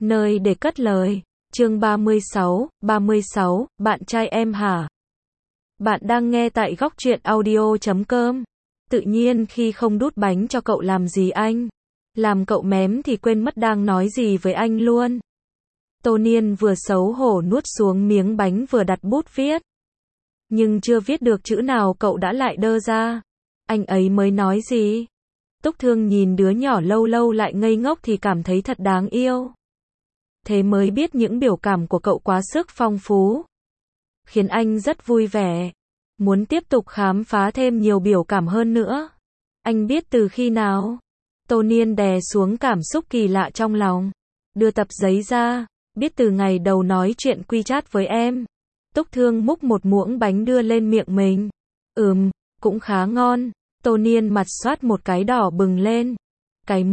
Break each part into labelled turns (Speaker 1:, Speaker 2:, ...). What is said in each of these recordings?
Speaker 1: Nơi để cất lời. Chương 36, bạn trai em hả? Bạn đang nghe tại góc truyện audio.com. Tự nhiên khi không đút bánh cho cậu làm gì anh? Làm cậu mém thì quên mất đang nói gì với anh luôn. Tô Niên vừa xấu hổ nuốt xuống miếng bánh vừa đặt bút viết. Nhưng chưa viết được chữ nào cậu đã lại đơ ra. Anh ấy mới nói gì? Túc Thương nhìn đứa nhỏ lâu lâu lại ngây ngốc thì cảm thấy thật đáng yêu. Thế mới biết những biểu cảm của cậu quá sức phong phú. Khiến anh rất vui vẻ. Muốn tiếp tục khám phá thêm nhiều biểu cảm hơn nữa. Anh biết từ khi nào? Tô Niên đè xuống cảm xúc kỳ lạ trong lòng. Đưa tập giấy ra. Biết từ ngày đầu nói chuyện WeChat với em. Túc Thương múc một muỗng bánh đưa lên miệng mình. Cũng khá ngon. Tô Niên mặt xoát một cái đỏ bừng lên. Cái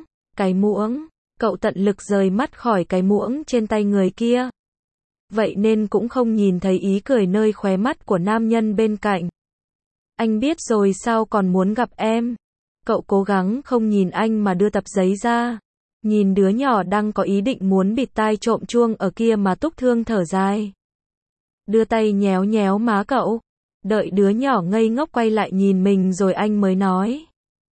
Speaker 1: muỗng. Cậu tận lực rời mắt khỏi cái muỗng trên tay người kia. Vậy nên cũng không nhìn thấy ý cười nơi khóe mắt của nam nhân bên cạnh. Anh biết rồi sao còn muốn gặp em. Cậu cố gắng không nhìn anh mà đưa tập giấy ra. Nhìn đứa nhỏ đang có ý định muốn bịt tai trộm chuông ở kia mà Túc Thương thở dài. Đưa tay nhéo nhéo má cậu. Đợi đứa nhỏ ngây ngốc quay lại nhìn mình rồi anh mới nói.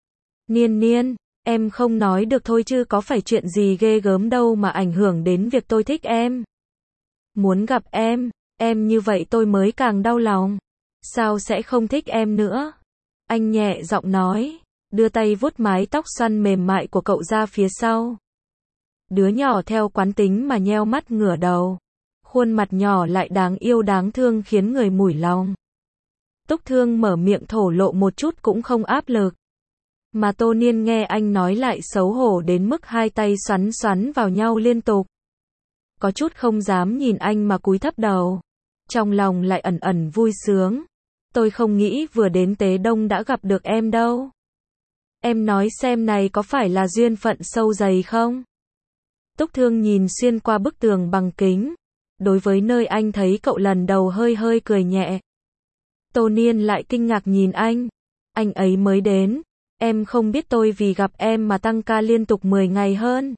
Speaker 1: Niên, em không nói được thôi chứ có phải chuyện gì ghê gớm đâu mà ảnh hưởng đến việc tôi thích em. Muốn gặp em như vậy tôi mới càng đau lòng. Sao sẽ không thích em nữa? Anh nhẹ giọng nói, đưa tay vuốt mái tóc xoăn mềm mại của cậu ra phía sau. Đứa nhỏ theo quán tính mà nheo mắt ngửa đầu. Khuôn mặt nhỏ lại đáng yêu đáng thương khiến người mủi lòng. Túc Thương mở miệng thổ lộ một chút cũng không áp lực. Mà Tô Niên nghe anh nói lại xấu hổ đến mức hai tay xoắn vào nhau liên tục. Có chút không dám nhìn anh mà cúi thấp đầu. Trong lòng lại ẩn ẩn vui sướng. Tôi không nghĩ vừa đến Tế Đông đã gặp được em đâu. Em nói xem này có phải là duyên phận sâu dày không? Túc Thương nhìn xuyên qua bức tường bằng kính. Đối với nơi anh thấy cậu lần đầu hơi cười nhẹ. Tô Niên lại kinh ngạc nhìn anh. Anh ấy mới đến. Em không biết tôi vì gặp em mà tăng ca liên tục 10 ngày hơn.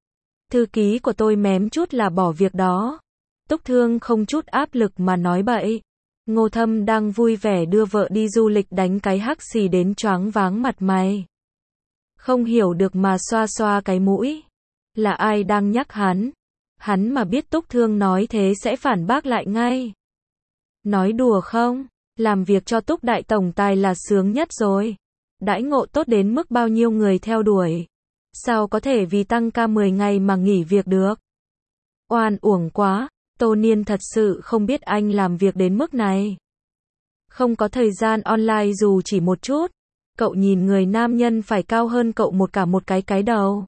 Speaker 1: Thư ký của tôi mém chút là bỏ việc đó. Túc Thương không chút áp lực mà nói bậy. Ngô Thâm đang vui vẻ đưa vợ đi du lịch đánh cái hắc xì đến choáng váng mặt mày. Không hiểu được mà xoa xoa cái mũi. Là ai đang nhắc hắn? Hắn mà biết Túc Thương nói thế sẽ phản bác lại ngay. Nói đùa không? Làm việc cho Túc Đại Tổng Tài là sướng nhất rồi. Đãi ngộ tốt đến mức bao nhiêu người theo đuổi. Sao có thể vì tăng ca 10 ngày mà nghỉ việc được? Oan uổng quá, Tô Niên thật sự không biết anh làm việc đến mức này. Không có thời gian online dù chỉ một chút. Cậu nhìn người nam nhân phải cao hơn cậu một cái đầu.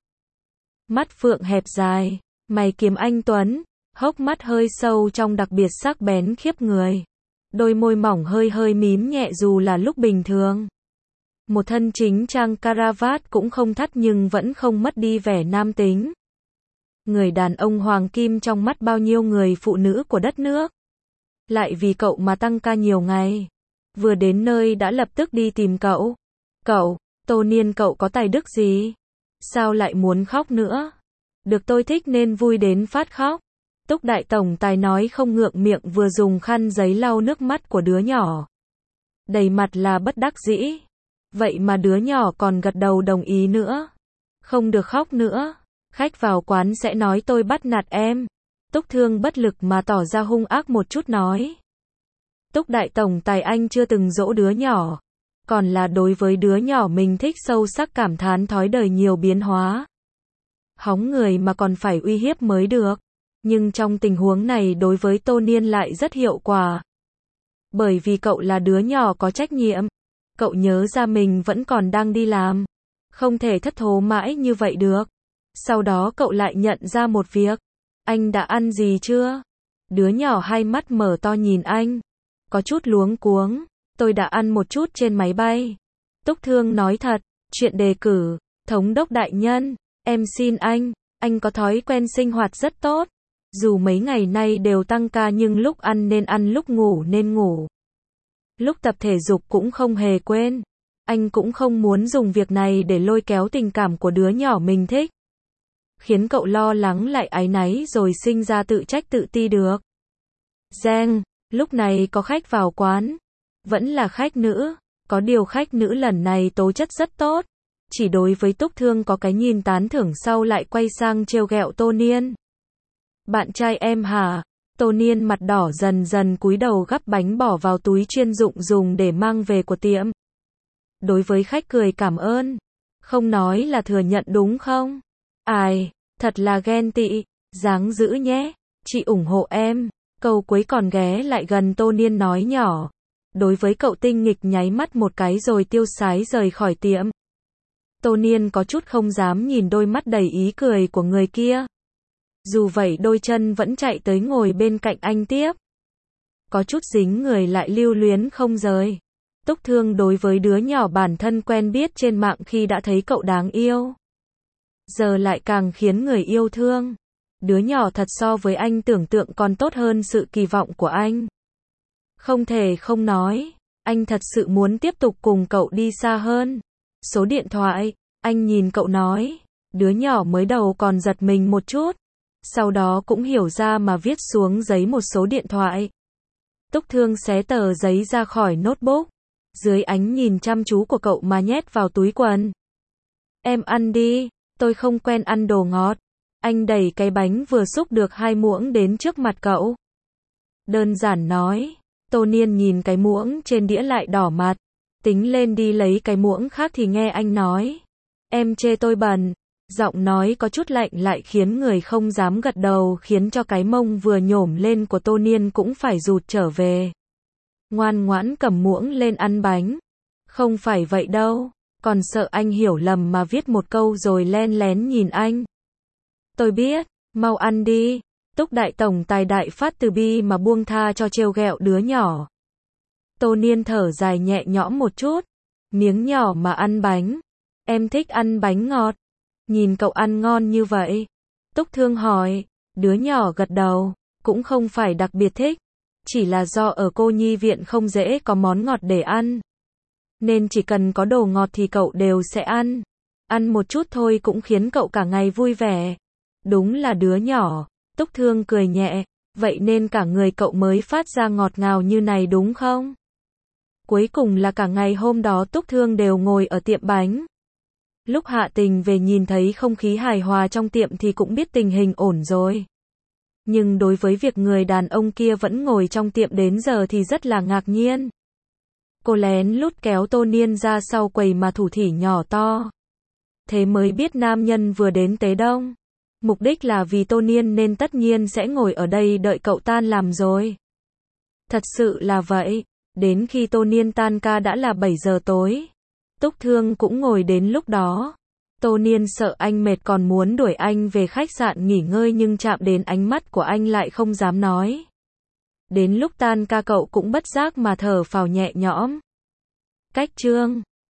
Speaker 1: Mắt phượng hẹp dài, mày kiếm anh tuấn, hốc mắt hơi sâu trong đặc biệt sắc bén khiếp người. Đôi môi mỏng hơi mím nhẹ dù là lúc bình thường. Một thân chính trang caravat cũng không thắt nhưng vẫn không mất đi vẻ nam tính. Người đàn ông hoàng kim trong mắt bao nhiêu người phụ nữ của đất nước. Lại vì cậu mà tăng ca nhiều ngày. Vừa đến nơi đã lập tức đi tìm cậu. Tô Niên cậu có tài đức gì? Sao lại muốn khóc nữa? Được tôi thích nên vui đến phát khóc. Túc Đại Tổng Tài nói không ngượng miệng vừa dùng khăn giấy lau nước mắt của đứa nhỏ. Đầy mặt là bất đắc dĩ. Vậy mà đứa nhỏ còn gật đầu đồng ý nữa. Không được khóc nữa. Khách vào quán sẽ nói tôi bắt nạt em. Túc Thương bất lực mà tỏ ra hung ác một chút nói. Túc Đại Tổng Tài anh chưa từng dỗ đứa nhỏ. Còn là đối với đứa nhỏ mình thích sâu sắc cảm thán thói đời nhiều biến hóa. Hóng người mà còn phải uy hiếp mới được. Nhưng trong tình huống này đối với Tô Niên lại rất hiệu quả. Bởi vì cậu là đứa nhỏ có trách nhiệm. Cậu nhớ ra mình vẫn còn đang đi làm. Không thể thất thố mãi như vậy được. Sau đó cậu lại nhận ra một việc. Anh đã ăn gì chưa? Đứa nhỏ hai mắt mở to nhìn anh. Có chút luống cuống. Tôi đã ăn một chút trên máy bay. Túc Thương nói thật. Chuyện đề cử. Thống đốc đại nhân. Em xin anh có thói quen sinh hoạt rất tốt. Dù mấy ngày nay đều tăng ca nhưng lúc ăn nên ăn lúc ngủ nên ngủ. Lúc tập thể dục cũng không hề quên. Anh cũng không muốn dùng việc này để lôi kéo tình cảm của đứa nhỏ mình thích. khiến cậu lo lắng lại áy náy rồi sinh ra tự trách tự ti được. Reng, lúc này có khách vào quán. Vẫn là khách nữ, có điều khách nữ lần này tố chất rất tốt. Chỉ đối với Túc Thương có cái nhìn tán thưởng sau lại quay sang trêu ghẹo Tô Niên. Bạn trai em hả? Tô Niên mặt đỏ dần dần cúi đầu gắp bánh bỏ vào túi chuyên dụng dùng để mang về của tiệm. Đối với khách cười cảm ơn. Không nói là thừa nhận đúng không? Ai, thật là ghen tị, dáng dữ nhé, chị ủng hộ em. Câu cuối còn ghé lại gần Tô Niên nói nhỏ. Đối với cậu tinh nghịch nháy mắt một cái rồi tiêu sái rời khỏi tiệm. Tô Niên có chút không dám nhìn đôi mắt đầy ý cười của người kia. Dù vậy đôi chân vẫn chạy tới ngồi bên cạnh anh tiếp. Có chút dính người lại lưu luyến không rời. Túc Thương đối với đứa nhỏ bản thân quen biết trên mạng khi đã thấy cậu đáng yêu. Giờ lại càng khiến người yêu thương. Đứa nhỏ thật so với anh tưởng tượng còn tốt hơn sự kỳ vọng của anh. Không thể không nói, anh thật sự muốn tiếp tục cùng cậu đi xa hơn. Số điện thoại, anh nhìn cậu nói. Đứa nhỏ mới đầu còn giật mình một chút. Sau đó cũng hiểu ra mà viết xuống giấy một số điện thoại. Túc Thương xé tờ giấy ra khỏi notebook. Dưới ánh nhìn chăm chú của cậu mà nhét vào túi quần. Em ăn đi, tôi không quen ăn đồ ngọt. Anh đẩy cái bánh vừa xúc được 2 muỗng đến trước mặt cậu. Đơn giản nói. Tô Niên nhìn cái muỗng trên đĩa lại đỏ mặt. Tính lên đi lấy cái muỗng khác thì nghe anh nói. Em chê tôi bẩn. Giọng nói có chút lạnh lại khiến người không dám gật đầu, khiến cho cái mông vừa nhổm lên của Tô Niên cũng phải rụt trở về. Ngoan ngoãn cầm muỗng lên ăn bánh. Không phải vậy đâu, còn sợ anh hiểu lầm mà viết một câu rồi len lén nhìn anh. Tôi biết, mau ăn đi. Túc đại tổng tài đại phát từ bi mà buông tha cho trêu ghẹo đứa nhỏ. Tô Niên thở dài nhẹ nhõm một chút. Miếng nhỏ mà ăn bánh. Em thích ăn bánh ngọt. Nhìn cậu ăn ngon như vậy. Túc Thương hỏi. Đứa nhỏ gật đầu. Cũng không phải đặc biệt thích. Chỉ là do ở cô nhi viện không dễ có món ngọt để ăn. Nên chỉ cần có đồ ngọt thì cậu đều sẽ ăn. Ăn một chút thôi cũng khiến cậu cả ngày vui vẻ. Đúng là đứa nhỏ. Túc Thương cười nhẹ. Vậy nên cả người cậu mới phát ra ngọt ngào như này đúng không? Cuối cùng là cả ngày hôm đó Túc Thương đều ngồi ở tiệm bánh. Lúc Hạ Tình về nhìn thấy không khí hài hòa trong tiệm thì cũng biết tình hình ổn rồi. Nhưng đối với việc người đàn ông kia vẫn ngồi trong tiệm đến giờ thì rất là ngạc nhiên. Cô lén lút kéo Tô Niên ra sau quầy mà thủ thỉ nhỏ to. Thế mới biết nam nhân vừa đến Tế Đông. Mục đích là vì Tô Niên nên tất nhiên sẽ ngồi ở đây đợi cậu tan làm rồi. Thật sự là vậy. Đến khi Tô Niên tan ca đã là 7 giờ tối. Túc Thương cũng ngồi đến lúc đó. Tô Niên sợ anh mệt còn muốn đuổi anh về khách sạn nghỉ ngơi nhưng chạm đến ánh mắt của anh lại không dám nói. Đến lúc tan ca cậu cũng bất giác mà thở phào nhẹ nhõm. Cách chương